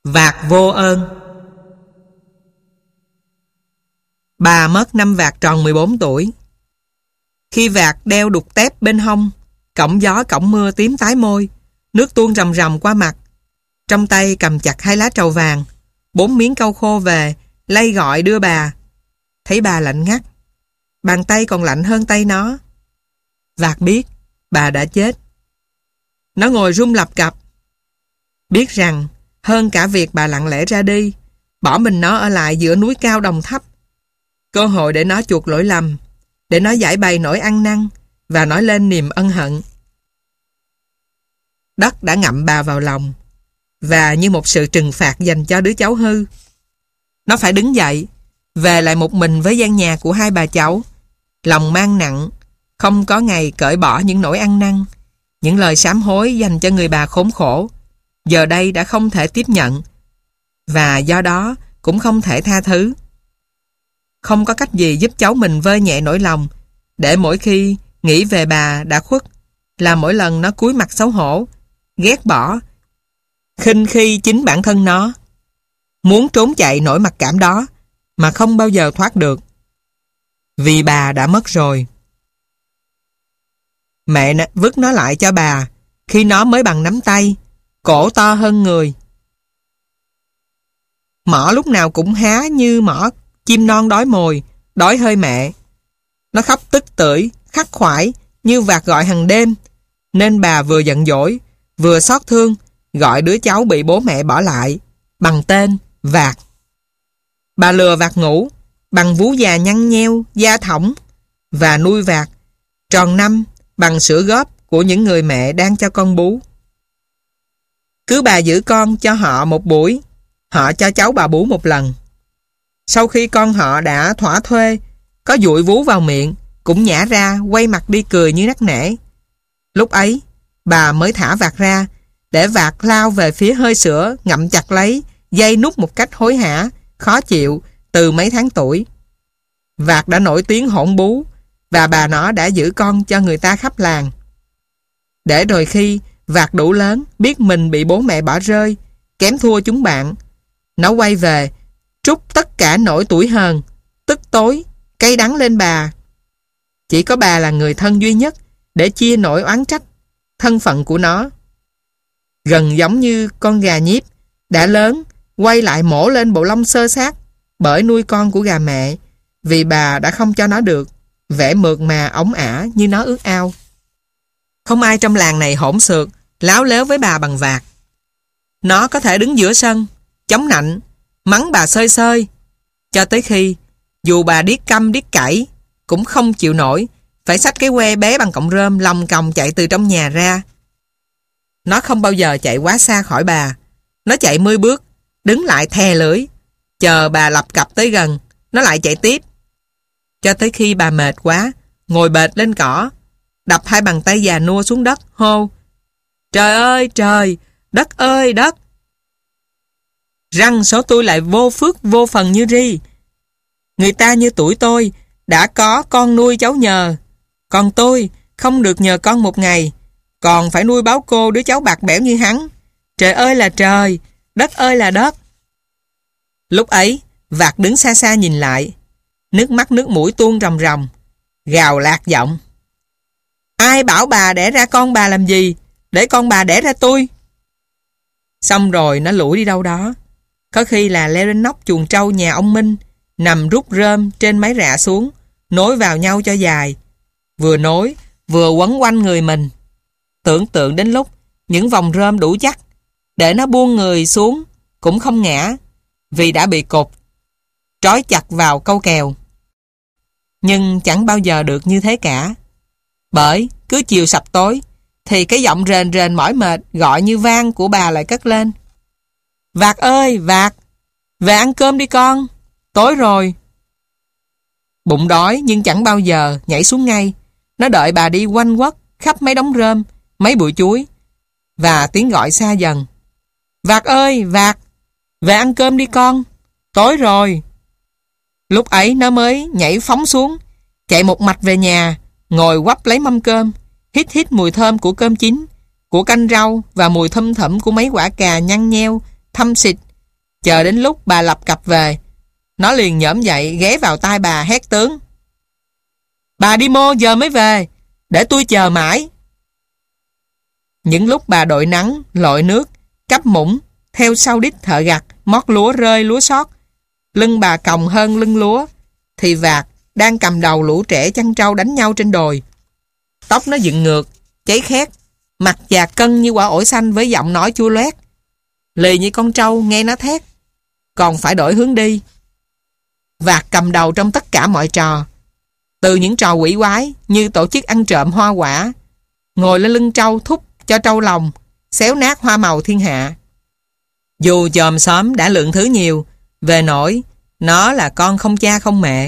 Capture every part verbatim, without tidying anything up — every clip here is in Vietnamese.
Vạc vô ơn. Bà mất năm Vạc tròn mười bốn tuổi. Khi Vạc đeo đục tép bên hông, cổng gió cổng mưa tím tái môi, nước tuôn rầm rầm qua mặt, trong tay cầm chặt hai lá trầu vàng, bốn miếng cau khô về, lay gọi đưa bà. Thấy bà lạnh ngắt, bàn tay còn lạnh hơn tay nó. Vạc biết bà đã chết. Nó ngồi run lập cập, biết rằng hơn cả việc bà lặng lẽ ra đi, bỏ mình nó ở lại giữa núi cao đồng thấp, cơ hội để nó chuộc lỗi lầm, để nó giải bày nỗi ăn năn và nói lên niềm ân hận. Đất đã ngậm bà vào lòng, và như một sự trừng phạt dành cho đứa cháu hư, nó phải đứng dậy, về lại một mình với gian nhà của hai bà cháu, lòng mang nặng, không có ngày cởi bỏ những nỗi ăn năn, những lời sám hối dành cho người bà khốn khổ, giờ đây đã không thể tiếp nhận, và do đó cũng không thể tha thứ. Không có cách gì giúp cháu mình vơi nhẹ nỗi lòng, để mỗi khi nghĩ về bà đã khuất, là mỗi lần nó cúi mặt xấu hổ, ghét bỏ, khinh khi chính bản thân nó, muốn trốn chạy nỗi mặc cảm đó, mà không bao giờ thoát được. Vì bà đã mất rồi. Mẹ vứt nó lại cho bà khi nó mới bằng nắm tay, cổ to hơn người. Mỏ lúc nào cũng há như mỏ chim non đói mồi, đói hơi mẹ. Nó khóc tức tưởi, khắc khoải như Vạc gọi hàng đêm, nên bà vừa giận dỗi, vừa xót thương, gọi đứa cháu bị bố mẹ bỏ lại, bằng tên Vạc. Bà lừa Vạc ngủ, bằng vú già nhăn nheo, da thõng, và nuôi Vạc tròn năm bằng sữa góp của những người mẹ đang cho con bú. Cứ bà giữ con cho họ một buổi, họ cho cháu bà bú một lần. Sau khi con họ đã thỏa thuê, có dụi vú vào miệng, cũng nhả ra, quay mặt đi cười như nắc nẻ. Lúc ấy, bà mới thả Vạc ra, để Vạc lao về phía hơi sữa, ngậm chặt lấy, dây nút một cách hối hả, khó chịu, từ mấy tháng tuổi. Vạc đã nổi tiếng hỗn bú, và bà nó đã giữ con cho người ta khắp làng. Để rồi khi Vạc đủ lớn, biết mình bị bố mẹ bỏ rơi, kém thua chúng bạn, nó quay về, trút tất cả nỗi tủi hờn, tức tối, cay đắng lên bà. Chỉ có bà là người thân duy nhất để chia nỗi oán trách, thân phận của nó. Gần giống như con gà nhíp, đã lớn, quay lại mổ lên bộ lông xơ xác, bởi nuôi con của gà mẹ, vì bà đã không cho nó được vẻ mượt mà ống ả như nó ước ao. Không ai trong làng này hỗn xược, láo léo với bà bằng Vạc. Nó có thể đứng giữa sân, chống nạnh, mắng bà xơi xơi, cho tới khi, dù bà điếc câm điếc cẩy, cũng không chịu nổi, phải xách cái que bé bằng cọng rơm lòng còng chạy từ trong nhà ra. Nó không bao giờ chạy quá xa khỏi bà. Nó chạy mươi bước, đứng lại thè lưỡi, chờ bà lập cập tới gần, nó lại chạy tiếp. Cho tới khi bà mệt quá, ngồi bệt lên cỏ, đập hai bàn tay già nua xuống đất, hô: "Trời ơi trời, đất ơi đất! Răng số tôi lại vô phước vô phần như ri. Người ta như tuổi tôi đã có con nuôi cháu nhờ, còn tôi không được nhờ con một ngày, còn phải nuôi báo cô đứa cháu bạc bẽo như hắn. Trời ơi là trời, đất ơi là đất!" Lúc ấy, Vạc đứng xa xa nhìn lại, nước mắt nước mũi tuôn ròng ròng, gào lạc giọng: "Ai bảo bà đẻ ra con bà làm gì, để con bà đẻ ra tôi?" Xong rồi nó lủi đi đâu đó, có khi là leo lên nóc chuồng trâu nhà ông Minh, nằm rút rơm trên mái rạ xuống, nối vào nhau cho dài, vừa nối vừa quấn quanh người mình. Tưởng tượng đến lúc những vòng rơm đủ chắc để nó buông người xuống cũng không ngã, vì đã bị cột trói chặt vào câu kèo. Nhưng chẳng bao giờ được như thế cả, bởi cứ chiều sập tối thì cái giọng rền rền mỏi mệt gọi như vang của bà lại cất lên: "Vạc ơi Vạc, về ăn cơm đi con, tối rồi." Bụng đói nhưng chẳng bao giờ nhảy xuống ngay. Nó đợi bà đi quanh quất khắp mấy đống rơm, mấy bụi chuối, và tiếng gọi xa dần: "Vạc ơi Vạc, về ăn cơm đi con, tối rồi." Lúc ấy nó mới nhảy phóng xuống, chạy một mạch về nhà, ngồi quắp lấy mâm cơm, hít hít mùi thơm của cơm chín, của canh rau và mùi thum thủm của mấy quả cà nhăn nheo, thâm xịt Chờ đến lúc bà lập cập về, nó liền nhổm dậy ghé vào tai bà hét tướng: "Bà đi mô giờ mới về, để tôi chờ mãi." Những lúc bà đội nắng, lội nước, cắp muỗng, theo sau đít thợ gặt, mót lúa rơi lúa sót, lưng bà còng hơn lưng lúa, thì Vạc đang cầm đầu lũ trẻ chăn trâu đánh nhau trên đồi. Tóc nó dựng ngược, cháy khét, mặt già cân như quả ổi xanh với giọng nói chua loét. Lì như con trâu nghe nó thét, còn phải đổi hướng đi. Vạc cầm đầu trong tất cả mọi trò, từ những trò quỷ quái như tổ chức ăn trộm hoa quả, ngồi lên lưng trâu thúc cho trâu lòng, xéo nát hoa màu thiên hạ. Dù chòm xóm đã lượng thứ nhiều, về nỗi nó là con không cha không mẹ.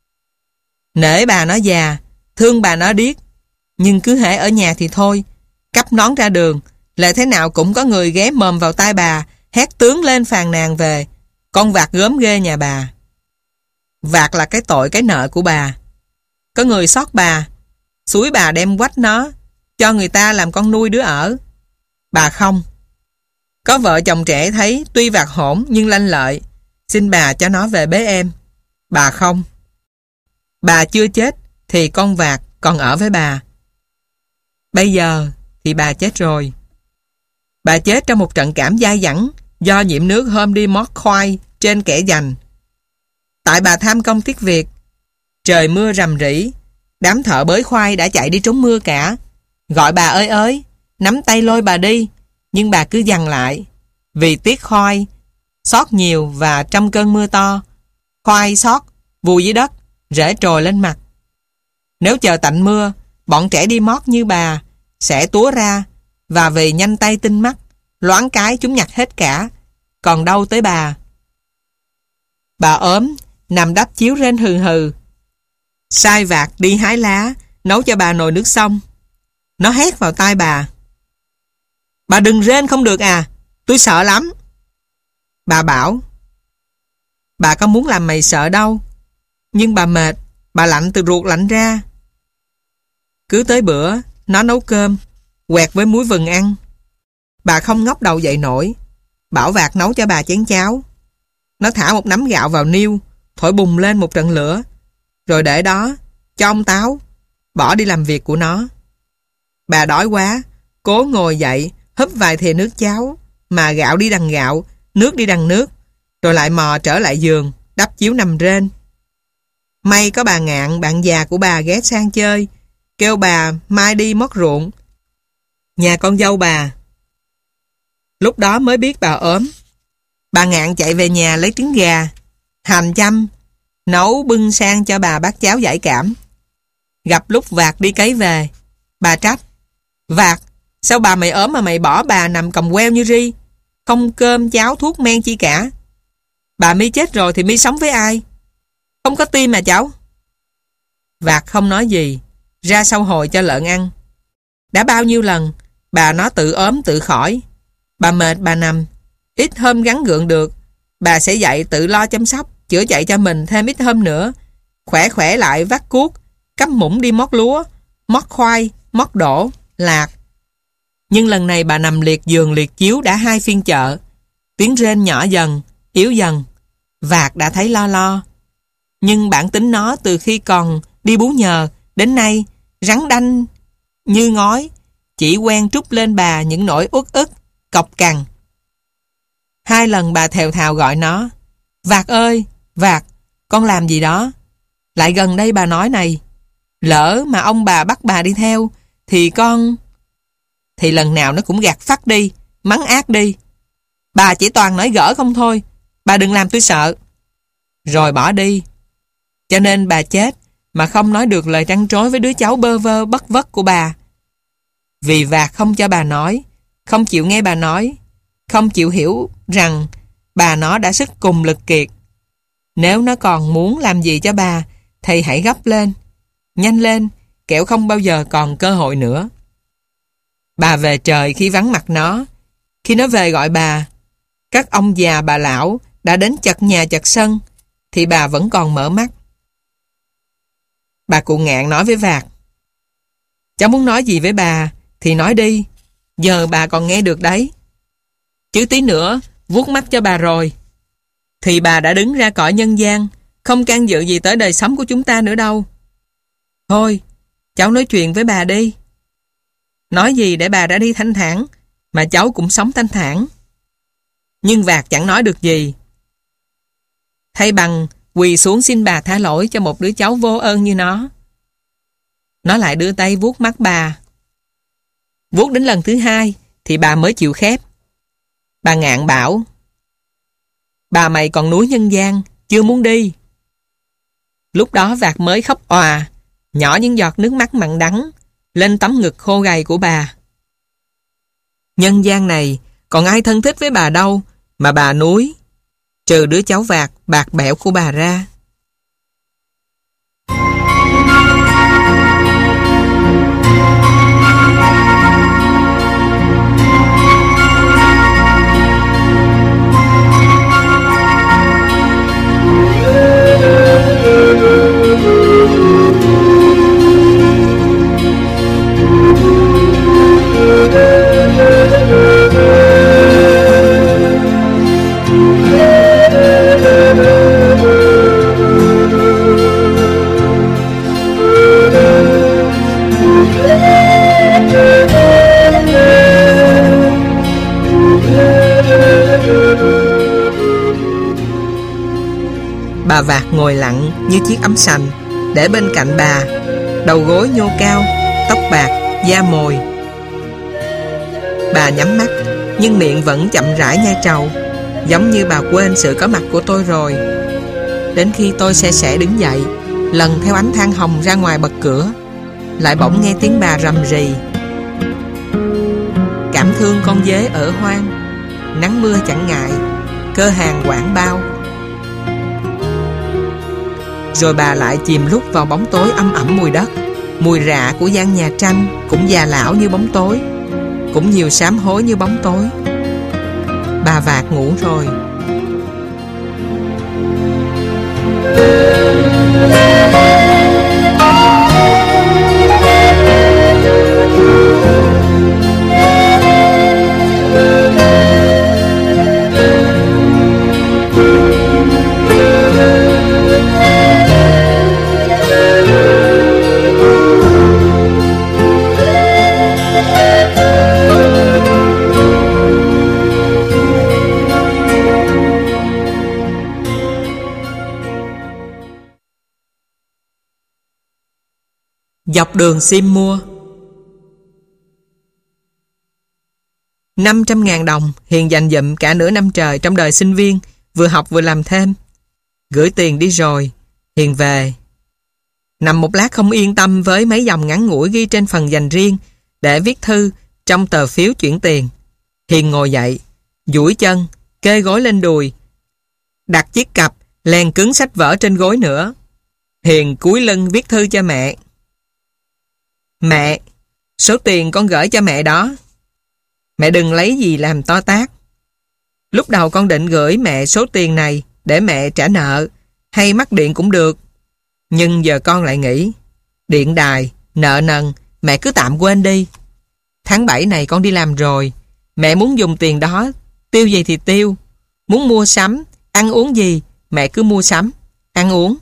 Nể bà nó già, thương bà nó điếc, nhưng cứ hễ ở nhà thì thôi, cắp nón ra đường là thế nào cũng có người ghé mồm vào tai bà, hét tướng lên phàn nàn về con Vạc gớm ghê nhà bà. Vạc là cái tội cái nợ của bà. Có người xót bà, xúi bà đem quách nó cho người ta làm con nuôi đứa ở. Bà không. Có vợ chồng trẻ thấy tuy Vạc hỗn nhưng lanh lợi, xin bà cho nó về bế em. Bà không. Bà chưa chết thì con Vạc còn ở với bà. Bây giờ thì bà chết rồi. Bà chết trong một trận cảm dai dẳng do nhiễm nước hôm đi mót khoai trên kẻ dành. Tại bà tham công tiếc việc, trời mưa rầm rỉ, đám thợ bới khoai đã chạy đi trốn mưa cả, gọi bà ơi ơi, nắm tay lôi bà đi, nhưng bà cứ dằn lại, vì tiếc khoai xót nhiều và trong cơn mưa to, khoai xót vùi dưới đất, rễ trồi lên mặt. Nếu chờ tạnh mưa, bọn trẻ đi mót như bà sẽ túa ra, và vì nhanh tay tinh mắt, loáng cái chúng nhặt hết cả, còn đâu tới bà. Bà ốm, nằm đắp chiếu rên hừ hừ. Sai Vạc đi hái lá, nấu cho bà nồi nước xong. Nó hét vào tai bà: "Bà đừng rên không được à, tôi sợ lắm." Bà bảo: "Bà có muốn làm mày sợ đâu, nhưng bà mệt, bà lạnh từ ruột lạnh ra." Cứ tới bữa, nó nấu cơm, quẹt với muối vừng ăn. Bà không ngóc đầu dậy nổi, bảo Vạc nấu cho bà chén cháo. Nó thả một nắm gạo vào niêu, thổi bùng lên một trận lửa, rồi để đó, cho ông táo, bỏ đi làm việc của nó. Bà đói quá, cố ngồi dậy, húp vài thìa nước cháo, mà gạo đi đằng gạo, nước đi đằng nước, rồi lại mò trở lại giường, đắp chiếu nằm rên. May có bà Ngạn, bạn già của bà ghé sang chơi, kêu bà mai đi mót ruộng nhà con dâu bà. Lúc đó mới biết bà ốm. Bà Ngạn chạy về nhà lấy trứng gà, hành chăm, nấu bưng sang cho bà bát cháo giải cảm. Gặp lúc Vạc đi cấy về, bà trách: "Vạc, sao bà mày ốm mà mày bỏ bà nằm còng queo như ri, không cơm cháo thuốc men chi cả. Bà mi chết rồi thì mi sống với ai? Không có tim mà cháu." Vạc không nói gì, ra sau hồi cho lợn ăn. Đã bao nhiêu lần bà nó tự ốm tự khỏi. Bà mệt bà nằm, ít hôm gắng gượng được, bà sẽ dậy tự lo chăm sóc, chữa chạy cho mình thêm ít hôm nữa, khỏe khỏe lại vác cuốc, cắm muỗng đi mót lúa, mót khoai, mót đổ, lạc. Nhưng lần này bà nằm liệt giường liệt chiếu đã hai phiên chợ. Tiếng rên nhỏ dần, yếu dần. Vạc đã thấy lo lo. Nhưng bản tính nó từ khi còn đi bú nhờ đến nay rắn đanh như ngói, chỉ quen trút lên bà những nỗi uất ức, cọc cằn. Hai lần bà thều thào gọi nó: "Vạc ơi, Vạc, con làm gì đó. Lại gần đây bà nói này, lỡ mà ông bà bắt bà đi theo thì con..." Thì lần nào nó cũng gạt phắt đi, mắng ác đi: "Bà chỉ toàn nói gỡ không thôi, bà đừng làm tôi sợ." Rồi bỏ đi. Cho nên bà chết mà không nói được lời trăn trối với đứa cháu bơ vơ bất vất của bà. Vì Vạc không cho bà nói, không chịu nghe bà nói, không chịu hiểu rằng bà nó đã sức cùng lực kiệt. Nếu nó còn muốn làm gì cho bà thì hãy gấp lên, nhanh lên, kẻo không bao giờ còn cơ hội nữa. Bà về trời khi vắng mặt nó. Khi nó về gọi bà, các ông già bà lão đã đến chật nhà chật sân, thì bà vẫn còn mở mắt. Bà cụ Ngạn nói với Vạc: "Cháu muốn nói gì với bà thì nói đi, giờ bà còn nghe được đấy. Chứ tí nữa vuốt mắt cho bà rồi, thì bà đã đứng ra cõi nhân gian, không can dự gì tới đời sống của chúng ta nữa đâu. Thôi, cháu nói chuyện với bà đi. Nói gì để bà đã đi thanh thản, mà cháu cũng sống thanh thản. Nhưng Vạc chẳng nói được gì. Thay bằng quỳ xuống xin bà tha lỗi cho một đứa cháu vô ơn như nó. Nó lại đưa tay vuốt mắt bà. Vuốt đến lần thứ hai thì bà mới chịu khép. Bà ngạn bảo: bà mày còn núi nhân gian, chưa muốn đi. Lúc đó Vạc mới khóc òa, nhỏ những giọt nước mắt mặn đắng lên tấm ngực khô gầy của bà. Nhân gian này còn ai thân thích với bà đâu mà bà núi, trừ đứa cháu Vạc bạc bẽo của bà ra. Bà Vạc ngồi lặng như chiếc ấm sành, để bên cạnh bà, đầu gối nhô cao, tóc bạc, da mồi. Bà nhắm mắt, nhưng miệng vẫn chậm rãi nhai trầu, giống như bà quên sự có mặt của tôi rồi. Đến khi tôi se sẻ đứng dậy, lần theo ánh than hồng ra ngoài bật cửa, lại bỗng nghe tiếng bà rầm rì: cảm thương con dế ở hoang, nắng mưa chẳng ngại, cơ hàng quảng bao. Rồi bà lại chìm lúc vào bóng tối âm ẩm mùi đất. Mùi rạ của gian nhà tranh cũng già lão như bóng tối, cũng nhiều sám hối như bóng tối. Bà Vạc ngủ rồi. Dọc đường sim mua. Năm trăm ngàn đồng Hiền dành dụm cả nửa năm trời trong đời sinh viên, vừa học vừa làm thêm. Gửi tiền đi rồi, Hiền về. Nằm một lát không yên tâm với mấy dòng ngắn ngủi ghi trên phần dành riêng để viết thư trong tờ phiếu chuyển tiền. Hiền ngồi dậy, duỗi chân, kê gối lên đùi, đặt chiếc cặp len cứng sách vở trên gối nữa. Hiền cúi lưng viết thư cho mẹ. Mẹ, số tiền con gửi cho mẹ đó, mẹ đừng lấy gì làm to tát. Lúc đầu con định gửi mẹ số tiền này để mẹ trả nợ hay mắc điện cũng được. Nhưng giờ con lại nghĩ, điện đài, nợ nần, mẹ cứ tạm quên đi. Tháng bảy này con đi làm rồi, mẹ muốn dùng tiền đó, tiêu gì thì tiêu. Muốn mua sắm, ăn uống gì, mẹ cứ mua sắm, ăn uống.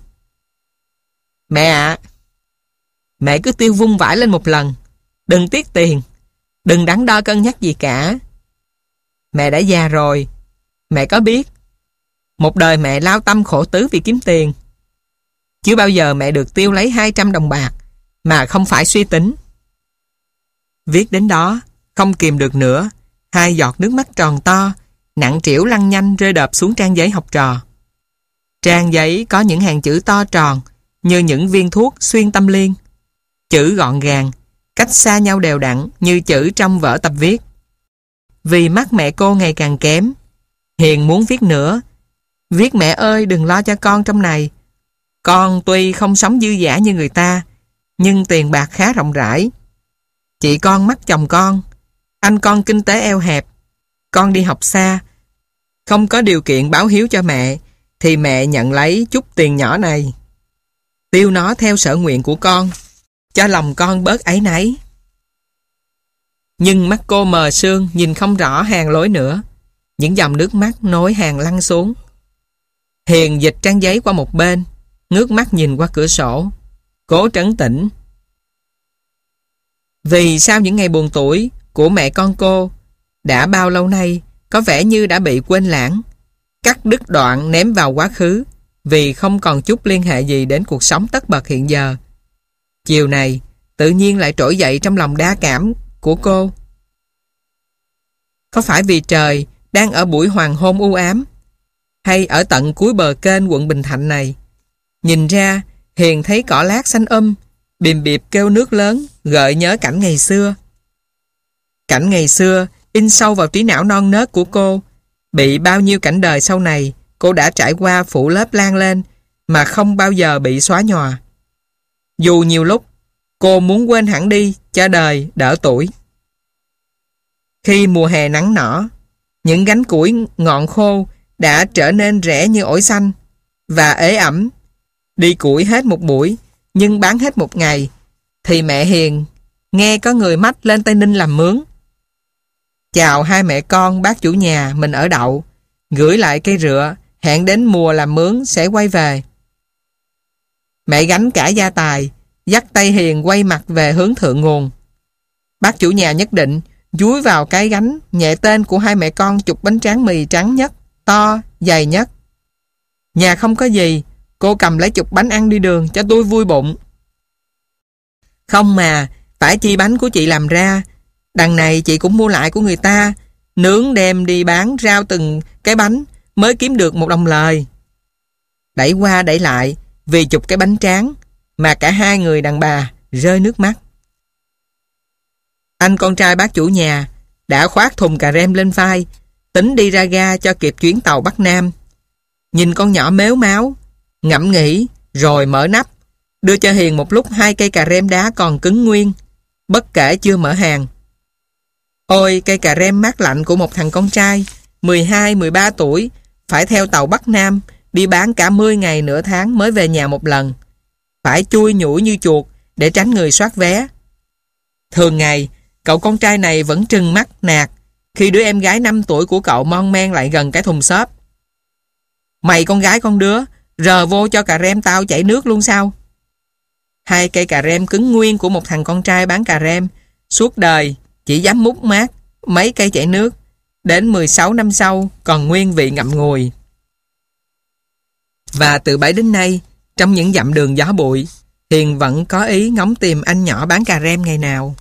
Mẹ ạ, à, mẹ cứ tiêu vung vãi lên một lần, đừng tiếc tiền, đừng đắn đo cân nhắc gì cả. Mẹ đã già rồi, mẹ có biết, một đời mẹ lao tâm khổ tứ vì kiếm tiền. Chưa bao giờ mẹ được tiêu lấy hai trăm đồng bạc mà không phải suy tính. Viết đến đó, không kìm được nữa, hai giọt nước mắt tròn to, nặng trĩu lăn nhanh rơi đập xuống trang giấy học trò. Trang giấy có những hàng chữ to tròn như những viên thuốc xuyên tâm liên. Chữ gọn gàng, cách xa nhau đều đặn như chữ trong vở tập viết. Vì mắt mẹ cô ngày càng kém, Hiền muốn viết nữa. Viết mẹ ơi đừng lo cho con trong này. Con tuy không sống dư dả như người ta, nhưng tiền bạc khá rộng rãi. Chị con mắc chồng con, anh con kinh tế eo hẹp, con đi học xa, không có điều kiện báo hiếu cho mẹ, thì mẹ nhận lấy chút tiền nhỏ này, tiêu nó theo sở nguyện của con, cho lòng con bớt áy náy. Nhưng mắt cô mờ sương, nhìn không rõ hàng lối nữa. Những dòng nước mắt nối hàng lăn xuống. Hiền dịch trang giấy qua một bên, ngước mắt nhìn qua cửa sổ, cố trấn tĩnh. Vì sao những ngày buồn tuổi của mẹ con cô đã bao lâu nay có vẻ như đã bị quên lãng, cắt đứt đoạn ném vào quá khứ vì không còn chút liên hệ gì đến cuộc sống tất bật hiện giờ. Chiều này tự nhiên lại trỗi dậy trong lòng đa cảm của cô. Có phải vì trời đang ở buổi hoàng hôn u ám, hay ở tận cuối bờ kênh quận Bình Thạnh này, nhìn ra Hiền thấy cỏ lát xanh um, bìm bịp kêu nước lớn, gợi nhớ cảnh ngày xưa. Cảnh ngày xưa in sâu vào trí não non nớt của cô, bị bao nhiêu cảnh đời sau này cô đã trải qua phủ lớp lan lên mà không bao giờ bị xóa nhòa. Dù nhiều lúc cô muốn quên hẳn đi cho đời đỡ tuổi. Khi mùa hè nắng nỏ, những gánh củi ngọn khô đã trở nên rẻ như ổi xanh và ế ẩm. Đi củi hết một buổi nhưng bán hết một ngày, thì mẹ Hiền nghe có người mách lên Tây Ninh làm mướn. Chào hai mẹ con bác chủ nhà mình ở đậu, gửi lại cây rựa, hẹn đến mùa làm mướn sẽ quay về. Mẹ gánh cả gia tài, dắt tay Hiền quay mặt về hướng thượng nguồn. Bác chủ nhà nhất định dúi vào cái gánh nhẹ tên của hai mẹ con chục bánh tráng mì trắng nhất, to, dày nhất. Nhà không có gì, cô cầm lấy chục bánh ăn đi đường cho tôi vui bụng. Không mà, phải chi bánh của chị làm ra. Đằng này chị cũng mua lại của người ta, nướng đem đi bán rao từng cái bánh mới kiếm được một đồng lời. Đẩy qua đẩy lại vì chục cái bánh tráng mà cả hai người đàn bà rơi nước mắt. Anh con trai bác chủ nhà đã khoác thùng cà rem lên vai, tính đi ra ga cho kịp chuyến tàu Bắc Nam. Nhìn con nhỏ mếu máo, ngẫm nghĩ rồi mở nắp, đưa cho Hiền một lúc hai cây cà rem đá còn cứng nguyên, bất kể chưa mở hàng. Ôi, cây cà rem mát lạnh của một thằng con trai mười hai mười ba tuổi phải theo tàu Bắc Nam đi bán cả mươi ngày nửa tháng mới về nhà một lần, phải chui nhủi như chuột để tránh người soát vé. Thường ngày cậu con trai này vẫn trừng mắt nạt khi đứa em gái năm tuổi của cậu mon men lại gần cái thùng xốp. Mày con gái con đứa, rờ vô cho cà rem tao chảy nước luôn sao? Hai cây cà rem cứng nguyên của một thằng con trai bán cà rem suốt đời chỉ dám múc mát mấy cây chảy nước, đến mười sáu năm sau còn nguyên vị ngậm ngùi. Và từ bấy đến nay, trong những dặm đường gió bụi, Hiền vẫn có ý ngóng tìm anh nhỏ bán cà rem ngày nào.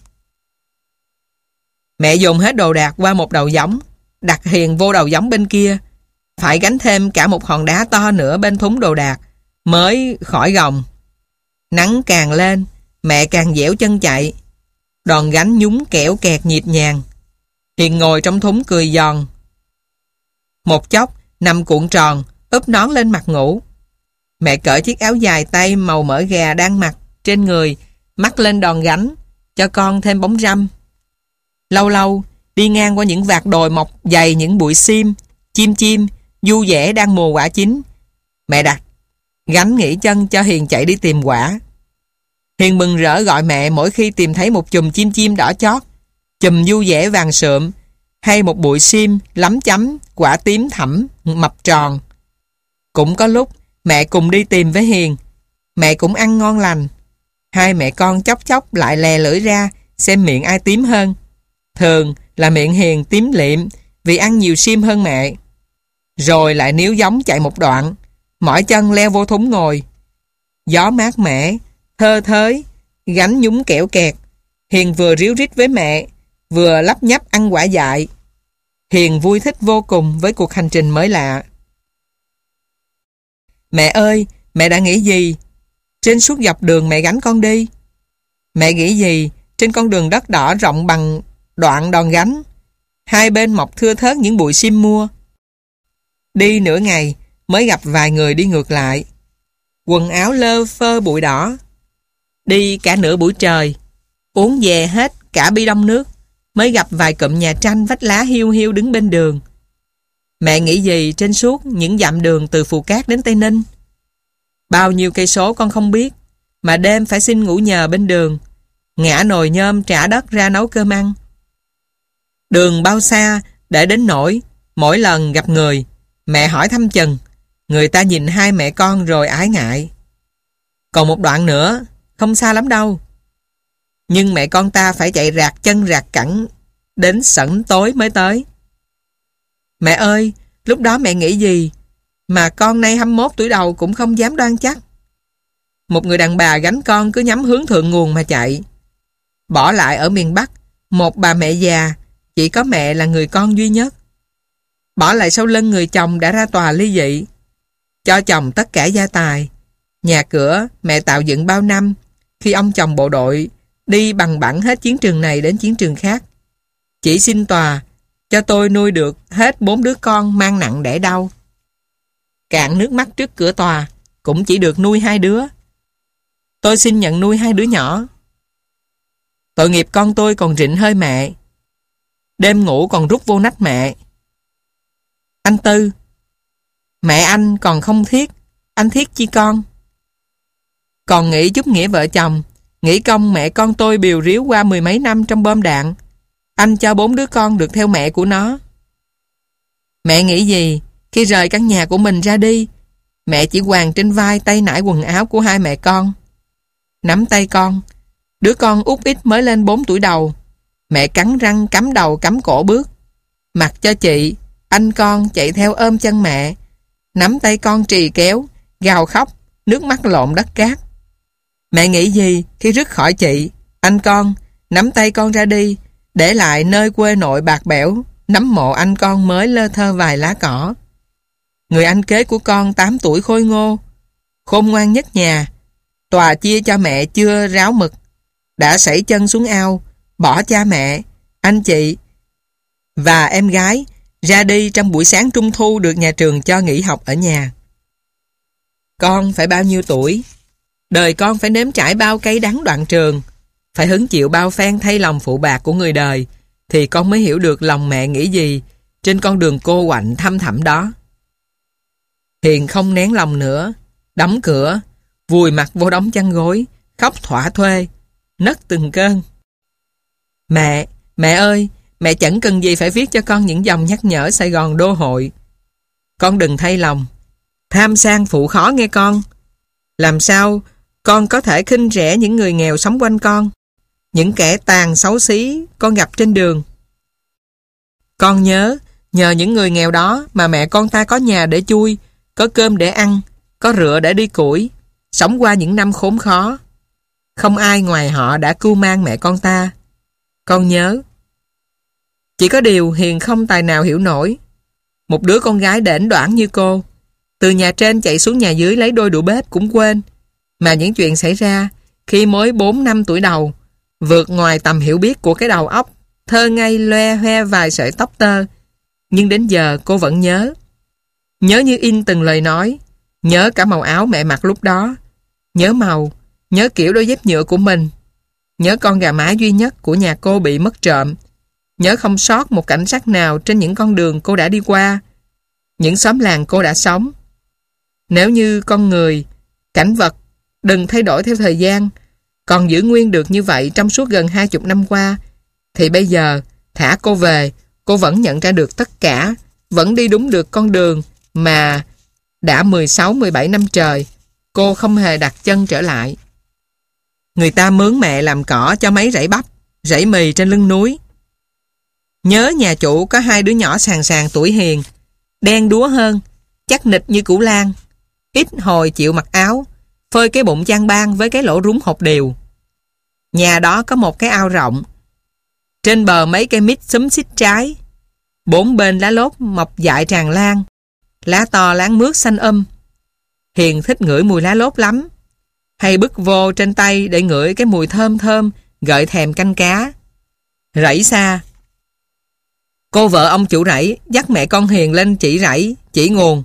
Mẹ dồn hết đồ đạc qua một đầu gióng, đặt Hiền vô đầu gióng bên kia, phải gánh thêm cả một hòn đá to nữa bên thúng đồ đạc mới khỏi gồng. Nắng càng lên, mẹ càng dẻo chân chạy, đòn gánh nhúng kẽo kẹt nhịp nhàng. Hiền ngồi trong thúng cười giòn. Một chốc nằm cuộn tròn, úp nón lên mặt ngủ. Mẹ cởi chiếc áo dài tay màu mỡ gà đang mặc trên người, mắc lên đòn gánh cho con thêm bóng râm. Lâu lâu đi ngang qua những vạt đồi mọc dày những bụi sim, chim chim du dẻ đang mùa quả chín, mẹ đặt gánh nghỉ chân cho Hiền chạy đi tìm quả. Hiền mừng rỡ gọi mẹ mỗi khi tìm thấy một chùm chim chim đỏ chót, chùm du dẻ vàng sượm, hay một bụi sim lấm chấm quả tím thẳm mập tròn. Cũng có lúc mẹ cùng đi tìm với Hiền, mẹ cũng ăn ngon lành. Hai mẹ con chốc chốc lại lè lưỡi ra xem miệng ai tím hơn. Thường là miệng Hiền tím liệm vì ăn nhiều sim hơn mẹ. Rồi lại níu gióng chạy một đoạn, mỏi chân leo vô thúng ngồi. Gió mát mẻ, thơ thới, gánh nhúng kẽo kẹt. Hiền vừa ríu rít với mẹ, vừa lắp nhắp ăn quả dại. Hiền vui thích vô cùng với cuộc hành trình mới lạ. Mẹ ơi, mẹ đã nghĩ gì trên suốt dọc đường mẹ gánh con đi? Mẹ nghĩ gì trên con đường đất đỏ rộng bằng đoạn đòn gánh, hai bên mọc thưa thớt những bụi sim mua? Đi nửa ngày mới gặp vài người đi ngược lại, quần áo lơ phơ bụi đỏ. Đi cả nửa buổi trời, uống về hết cả bi đông nước, mới gặp vài cụm nhà tranh vách lá hiu hiu đứng bên đường. Mẹ nghĩ gì trên suốt những dặm đường từ Phù Cát đến Tây Ninh? Bao nhiêu cây số con không biết, mà đêm phải xin ngủ nhờ bên đường, ngã nồi nhôm trả đất ra nấu cơm ăn. Đường bao xa để đến nỗi mỗi lần gặp người, mẹ hỏi thăm chừng, Người ta nhìn hai mẹ con rồi ái ngại. Còn một đoạn nữa, không xa lắm đâu. Nhưng mẹ con ta phải chạy rạc chân rạc cẳng đến sẵn tối mới tới. Mẹ ơi, lúc đó mẹ nghĩ gì mà con nay hai mươi mốt tuổi đầu cũng không dám đoan chắc. Một người đàn bà gánh con cứ nhắm hướng thượng nguồn mà chạy. Bỏ lại ở miền Bắc một bà mẹ già, chỉ có mẹ là người con duy nhất. Bỏ lại sau lưng người chồng đã ra tòa ly dị, cho chồng tất cả gia tài, nhà cửa mẹ tạo dựng bao năm khi ông chồng bộ đội đi bằng bẳng hết chiến trường này đến chiến trường khác. Chỉ xin tòa cho tôi nuôi được hết bốn đứa con mang nặng đẻ đau. Cạn nước mắt trước cửa tòa, cũng chỉ được nuôi hai đứa. Tôi xin nhận nuôi hai đứa nhỏ. Tội nghiệp con tôi còn rịnh hơi mẹ, đêm ngủ còn rút vô nách mẹ. Anh Tư, mẹ anh còn không thiết, anh thiết chi con? Còn nghĩ chút nghĩa vợ chồng, nghĩ công mẹ con tôi biều ríu qua mười mấy năm trong bom đạn. Anh cho bốn đứa con được theo mẹ của nó. Mẹ nghĩ gì khi rời căn nhà của mình ra đi? Mẹ chỉ quàng trên vai tay nải quần áo của hai mẹ con. Nắm tay con, đứa con út ít mới lên bốn tuổi đầu. Mẹ cắn răng cắm đầu cắm cổ bước. Mặc cho chị, anh con chạy theo ôm chân mẹ, nắm tay con trì kéo, gào khóc, nước mắt lộn đất cát. Mẹ nghĩ gì khi rứt khỏi chị, anh con, nắm tay con ra đi, để lại nơi quê nội bạc bẽo, nắm mộ anh con mới lơ thơ vài lá cỏ. Người anh kế của con tám tuổi khôi ngô, khôn ngoan nhất nhà, tòa chia cho mẹ chưa ráo mực, đã sảy chân xuống ao, bỏ cha mẹ, anh chị và em gái ra đi trong buổi sáng trung thu được nhà trường cho nghỉ học ở nhà. Con phải bao nhiêu tuổi? Đời con phải nếm trải bao cay đắng đoạn trường, phải hứng chịu bao phen thay lòng phụ bạc của người đời, thì con mới hiểu được lòng mẹ nghĩ gì trên con đường cô quạnh thăm thẳm đó. Hiền không nén lòng nữa, đóng cửa, vùi mặt vô đống chăn gối, khóc thỏa thuê, nấc từng cơn. Mẹ, mẹ ơi, mẹ chẳng cần gì phải viết cho con những dòng nhắc nhở Sài Gòn đô hội. Con đừng thay lòng, tham sang phụ khó nghe con. Làm sao con có thể khinh rẻ những người nghèo sống quanh con, những kẻ tàn xấu xí con gặp trên đường. Con nhớ, nhờ những người nghèo đó mà mẹ con ta có nhà để chui, có cơm để ăn, có rựa để đi củi, sống qua những năm khốn khó. Không ai ngoài họ đã cưu mang mẹ con ta. Con nhớ. Chỉ có điều Hiền không tài nào hiểu nổi. Một đứa con gái đểnh đoản như cô, từ nhà trên chạy xuống nhà dưới lấy đôi đũa bếp cũng quên. Mà những chuyện xảy ra khi mới bốn năm tuổi đầu vượt ngoài tầm hiểu biết của cái đầu óc thơ ngây loe hoe vài sợi tóc tơ. Nhưng đến giờ cô vẫn nhớ. Nhớ như in từng lời nói. Nhớ cả màu áo mẹ mặc lúc đó. Nhớ màu, nhớ kiểu đôi dép nhựa của mình. Nhớ con gà mái duy nhất của nhà cô bị mất trộm. Nhớ không sót một cảnh sắc nào trên những con đường cô đã đi qua, những xóm làng cô đã sống. Nếu như con người, cảnh vật đừng thay đổi theo thời gian, còn giữ nguyên được như vậy trong suốt gần hai chục năm qua, thì bây giờ thả cô về, cô vẫn nhận ra được tất cả, vẫn đi đúng được con đường mà đã mười sáu mười bảy năm trời cô không hề đặt chân trở lại. Người ta mướn mẹ làm cỏ cho mấy rẫy bắp, rẫy mì trên lưng núi. Nhớ nhà chủ có hai đứa nhỏ sàn sàn tuổi Hiền, đen đúa hơn, chắc nịch như củ lan, ít hồi chịu mặc áo, phơi cái bụng chang ban với cái lỗ rúng hột đều. Nhà đó có một cái ao rộng, trên bờ mấy cây mít xúm xít trái, bốn bên lá lốt mọc dại tràn lan, lá to láng mướt xanh um. Hiền thích ngửi mùi lá lốt lắm, hay bứt vô trên tay để ngửi cái mùi thơm thơm gợi thèm canh cá. Rẫy xa, cô vợ ông chủ rẫy dắt mẹ con Hiền lên chỉ rẫy, chỉ nguồn.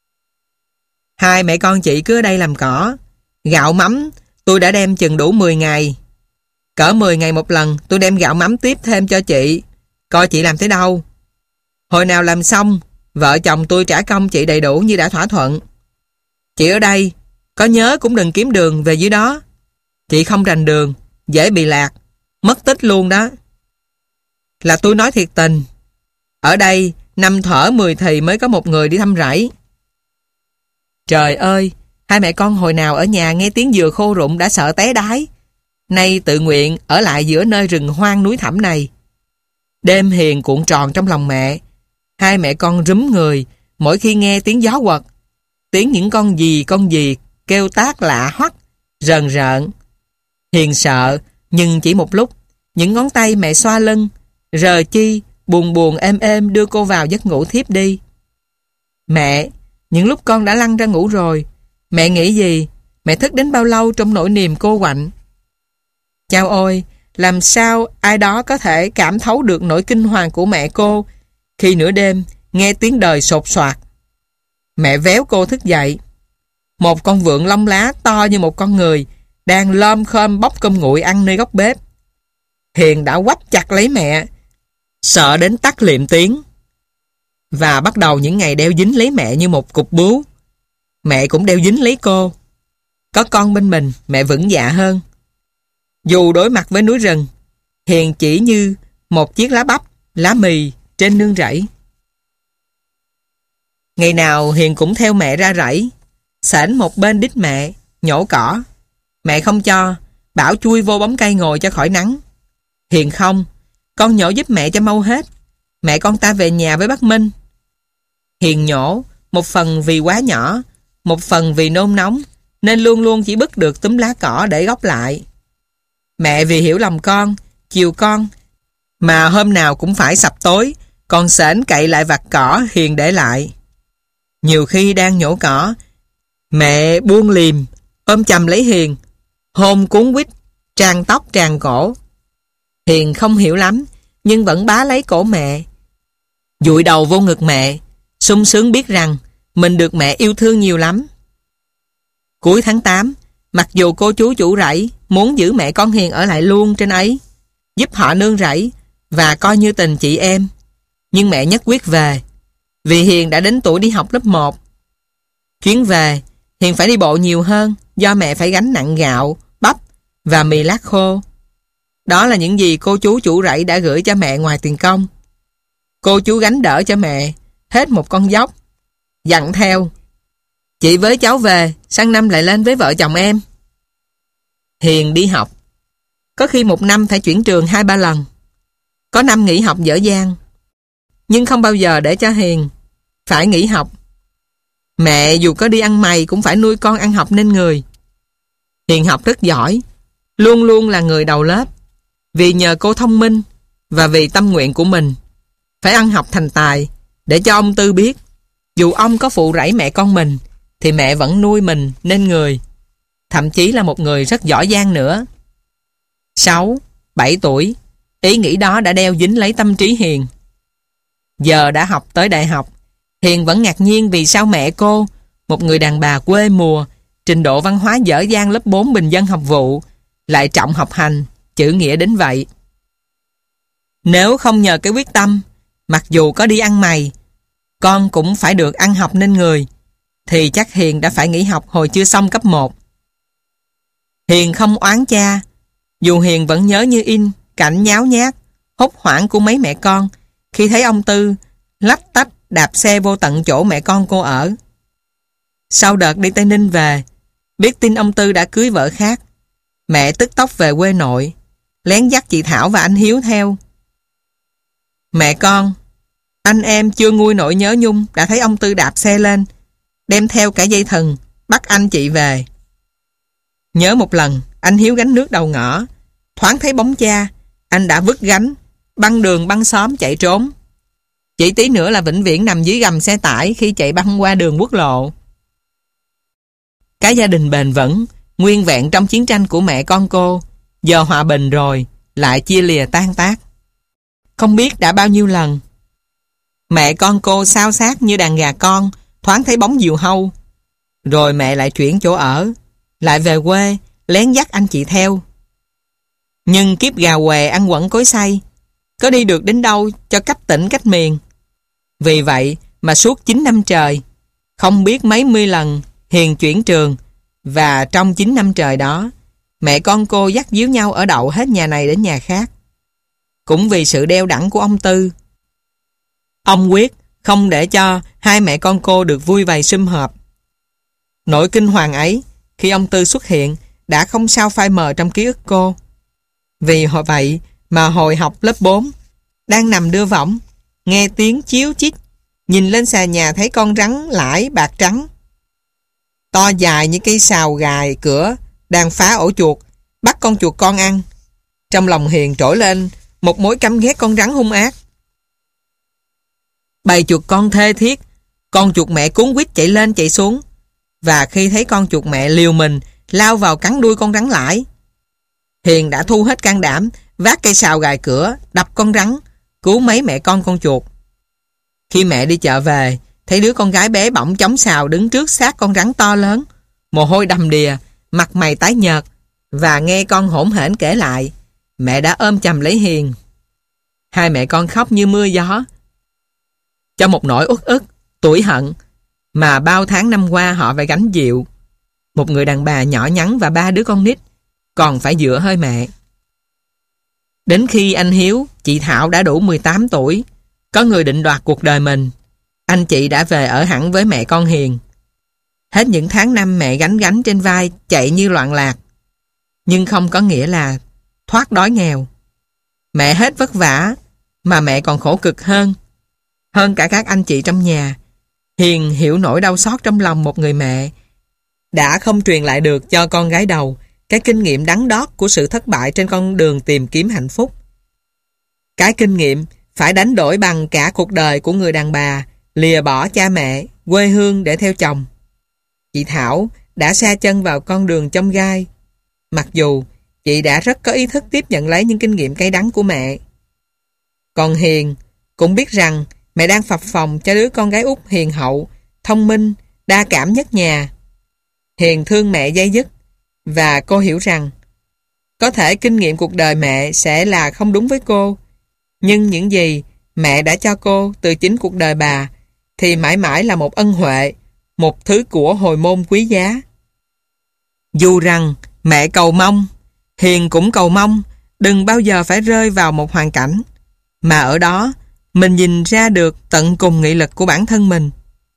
Hai mẹ con chị cứ ở đây làm cỏ. Gạo mắm tôi đã đem chừng đủ mười ngày. Cỡ mười ngày một lần tôi đem gạo mắm tiếp thêm cho chị, coi chị làm tới đâu. Hồi nào làm xong, vợ chồng tôi trả công chị đầy đủ như đã thỏa thuận. Chị ở đây, có nhớ cũng đừng kiếm đường về dưới đó. Chị không rành đường, dễ bị lạc, mất tích luôn đó. Là tôi nói thiệt tình. Ở đây, năm thở mười thì mới có một người đi thăm rẫy. Trời ơi, hai mẹ con hồi nào ở nhà nghe tiếng dừa khô rụng đã sợ té đái. Nay tự nguyện ở lại giữa nơi rừng hoang núi thẳm này. Đêm Hiền cuộn tròn trong lòng mẹ. Hai mẹ con rúm người mỗi khi nghe tiếng gió quật, tiếng những con gì con gì kêu tác lạ hoắc, rờn rợn. Hiền sợ, nhưng chỉ một lúc, những ngón tay mẹ xoa lưng, rờ chi, buồn buồn êm êm đưa cô vào giấc ngủ thiếp đi. Mẹ, những lúc con đã lăn ra ngủ rồi, mẹ nghĩ gì? Mẹ thức đến bao lâu trong nỗi niềm cô quạnh? Chao ôi, làm sao ai đó có thể cảm thấu được nỗi kinh hoàng của mẹ cô khi nửa đêm nghe tiếng đời sột soạt. Mẹ véo cô thức dậy. Một con vượn lông lá to như một con người đang lom khom bóc cơm nguội ăn nơi góc bếp. Hiền đã quắp chặt lấy mẹ, sợ đến tắt liệm tiếng, và bắt đầu những ngày đeo dính lấy mẹ như một cục bướu. Mẹ cũng đeo dính lấy cô. Có con bên mình, mẹ vững dạ hơn. Dù đối mặt với núi rừng, Hiền chỉ như một chiếc lá bắp, lá mì trên nương rẫy. Ngày nào Hiền cũng theo mẹ ra rẫy, xển một bên đít mẹ, nhổ cỏ. Mẹ không cho, bảo chui vô bóng cây ngồi cho khỏi nắng. Hiền không, con nhổ giúp mẹ cho mau hết. Mẹ con ta về nhà với bác Minh. Hiền nhổ, một phần vì quá nhỏ, một phần vì nôn nóng, nên luôn luôn chỉ bứt được túm lá cỏ để gốc lại. Mẹ vì hiểu lòng con, chiều con, mà hôm nào cũng phải sập tối, còn xển cậy lại vặt cỏ Hiền để lại. Nhiều khi đang nhổ cỏ, mẹ buông liềm, ôm chầm lấy Hiền, hôn cuốn quýt, tràn tóc tràn cổ. Hiền không hiểu lắm, nhưng vẫn bá lấy cổ mẹ, dụi đầu vô ngực mẹ, sung sướng biết rằng mình được mẹ yêu thương nhiều lắm. Cuối tháng tám, mặc dù cô chú chủ rẫy muốn giữ mẹ con Hiền ở lại luôn trên ấy, giúp họ nương rẫy và coi như tình chị em, nhưng mẹ nhất quyết về, vì Hiền đã đến tuổi đi học lớp một. Chuyến về, Hiền phải đi bộ nhiều hơn do mẹ phải gánh nặng gạo, bắp và mì lát khô. Đó là những gì cô chú chủ rẫy đã gửi cho mẹ ngoài tiền công. Cô chú gánh đỡ cho mẹ hết một con dốc, dặn theo: chị với cháu về, sang năm lại lên với vợ chồng em. Hiền đi học, có khi một năm phải chuyển trường hai ba lần. Có năm nghỉ học dở dang, nhưng không bao giờ để cho Hiền phải nghỉ học. Mẹ dù có đi ăn mày cũng phải nuôi con ăn học nên người. Hiền học rất giỏi, luôn luôn là người đầu lớp, vì nhờ cô thông minh và vì tâm nguyện của mình phải ăn học thành tài, để cho ông Tư biết dù ông có phụ rẫy mẹ con mình thì mẹ vẫn nuôi mình nên người, thậm chí là một người rất giỏi giang nữa. Sáu, bảy tuổi, ý nghĩ đó đã đeo dính lấy tâm trí Hiền. Giờ đã học tới đại học, Hiền vẫn ngạc nhiên vì sao mẹ cô, một người đàn bà quê mùa, trình độ văn hóa dở dang lớp bốn bình dân học vụ, lại trọng học hành, chữ nghĩa đến vậy. Nếu không nhờ cái quyết tâm, mặc dù có đi ăn mày, con cũng phải được ăn học nên người, thì chắc Hiền đã phải nghỉ học hồi chưa xong cấp một. Hiền không oán cha, dù Hiền vẫn nhớ như in cảnh nháo nhác, hốt hoảng của mấy mẹ con khi thấy ông Tư lách tách đạp xe vô tận chỗ mẹ con cô ở. Sau đợt đi Tây Ninh về, biết tin ông Tư đã cưới vợ khác, mẹ tức tốc về quê nội, lén dắt chị Thảo và anh Hiếu theo. Mẹ con, anh em chưa nguôi nỗi nhớ nhung đã thấy ông Tư đạp xe lên, đem theo cả dây thừng, bắt anh chị về. Nhớ một lần, anh Hiếu gánh nước đầu ngõ, thoáng thấy bóng cha, anh đã vứt gánh, băng đường băng xóm chạy trốn. Chỉ tí nữa là vĩnh viễn nằm dưới gầm xe tải khi chạy băng qua đường quốc lộ. Cái gia đình bền vững, nguyên vẹn trong chiến tranh của mẹ con cô, giờ hòa bình rồi, lại chia lìa tan tác. Không biết đã bao nhiêu lần, mẹ con cô xao xát như đàn gà con, thoáng thấy bóng diều hâu. Rồi mẹ lại chuyển chỗ ở, lại về quê, lén dắt anh chị theo. Nhưng kiếp gà què ăn quẩn cối xay, có đi được đến đâu cho cách tỉnh cách miền. Vì vậy mà suốt chín năm trời, không biết mấy mươi lần Hiền chuyển trường, và trong chín năm trời đó, mẹ con cô dắt díu nhau ở đậu hết nhà này đến nhà khác. Cũng vì sự đeo đẳng của ông Tư, ông quyết không để cho hai mẹ con cô được vui vầy sum họp. Nỗi kinh hoàng ấy, khi ông Tư xuất hiện, đã không sao phai mờ trong ký ức cô. Vì hồi vậy mà hồi học lớp bốn, đang nằm đưa võng, nghe tiếng chíu chít, nhìn lên xà nhà thấy con rắn lãi bạc trắng, to dài như cây sào gài cửa, đang phá ổ chuột, bắt con chuột con ăn. Trong lòng Hiền trỗi lên một mối căm ghét con rắn hung ác. Bầy chuột con thê thiết, con chuột mẹ cuống quýt chạy lên chạy xuống, và khi thấy con chuột mẹ liều mình lao vào cắn đuôi con rắn lãi, Hiền đã thu hết can đảm, vác cây sào gài cửa, đập con rắn, cứu mấy mẹ con con chuột. Khi mẹ đi chợ về, thấy đứa con gái bé bỏng chống sào đứng trước xác con rắn to lớn, mồ hôi đầm đìa, mặt mày tái nhợt, và nghe con hỗn hển kể lại, mẹ đã ôm chầm lấy Hiền. Hai mẹ con khóc như mưa gió, cho một nỗi uất ức, tủi hận mà bao tháng năm qua họ phải gánh chịu. Một người đàn bà nhỏ nhắn và ba đứa con nít còn phải dựa hơi mẹ. Đến khi anh Hiếu, chị Thảo đã đủ mười tám tuổi, có người định đoạt cuộc đời mình, anh chị đã về ở hẳn với mẹ con Hiền. Hết những tháng năm mẹ gánh gánh trên vai chạy như loạn lạc, nhưng không có nghĩa là thoát đói nghèo. Mẹ hết vất vả mà mẹ còn khổ cực hơn. Hơn cả các anh chị trong nhà, Hiền hiểu nỗi đau xót trong lòng một người mẹ đã không truyền lại được cho con gái đầu cái kinh nghiệm đắng đót của sự thất bại trên con đường tìm kiếm hạnh phúc. Cái kinh nghiệm phải đánh đổi bằng cả cuộc đời của người đàn bà lìa bỏ cha mẹ, quê hương để theo chồng. Chị Thảo đã sa chân vào con đường chông gai, mặc dù chị đã rất có ý thức tiếp nhận lấy những kinh nghiệm cay đắng của mẹ. Còn Hiền cũng biết rằng mẹ đang phập phồng cho đứa con gái út hiền hậu, thông minh, đa cảm nhất nhà. Hiền thương mẹ day dứt, và cô hiểu rằng có thể kinh nghiệm cuộc đời mẹ sẽ là không đúng với cô, nhưng những gì mẹ đã cho cô từ chính cuộc đời bà thì mãi mãi là một ân huệ, một thứ của hồi môn quý giá. Dù rằng mẹ cầu mong, Hiền cũng cầu mong đừng bao giờ phải rơi vào một hoàn cảnh mà ở đó mình nhìn ra được tận cùng nghị lực của bản thân mình.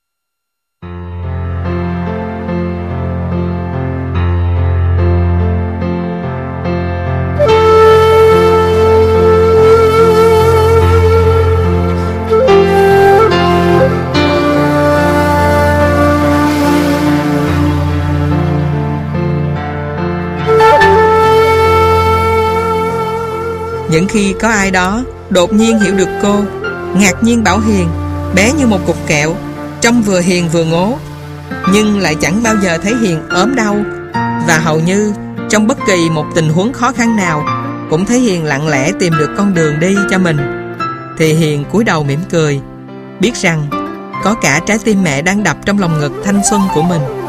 Những khi có ai đó đột nhiên hiểu được cô, ngạc nhiên bảo Hiền bé như một cục kẹo, trông vừa hiền vừa ngố, nhưng lại chẳng bao giờ thấy Hiền ốm đau, và hầu như trong bất kỳ một tình huống khó khăn nào cũng thấy Hiền lặng lẽ tìm được con đường đi cho mình, thì Hiền cúi đầu mỉm cười, biết rằng có cả trái tim mẹ đang đập trong lòng ngực thanh xuân của mình.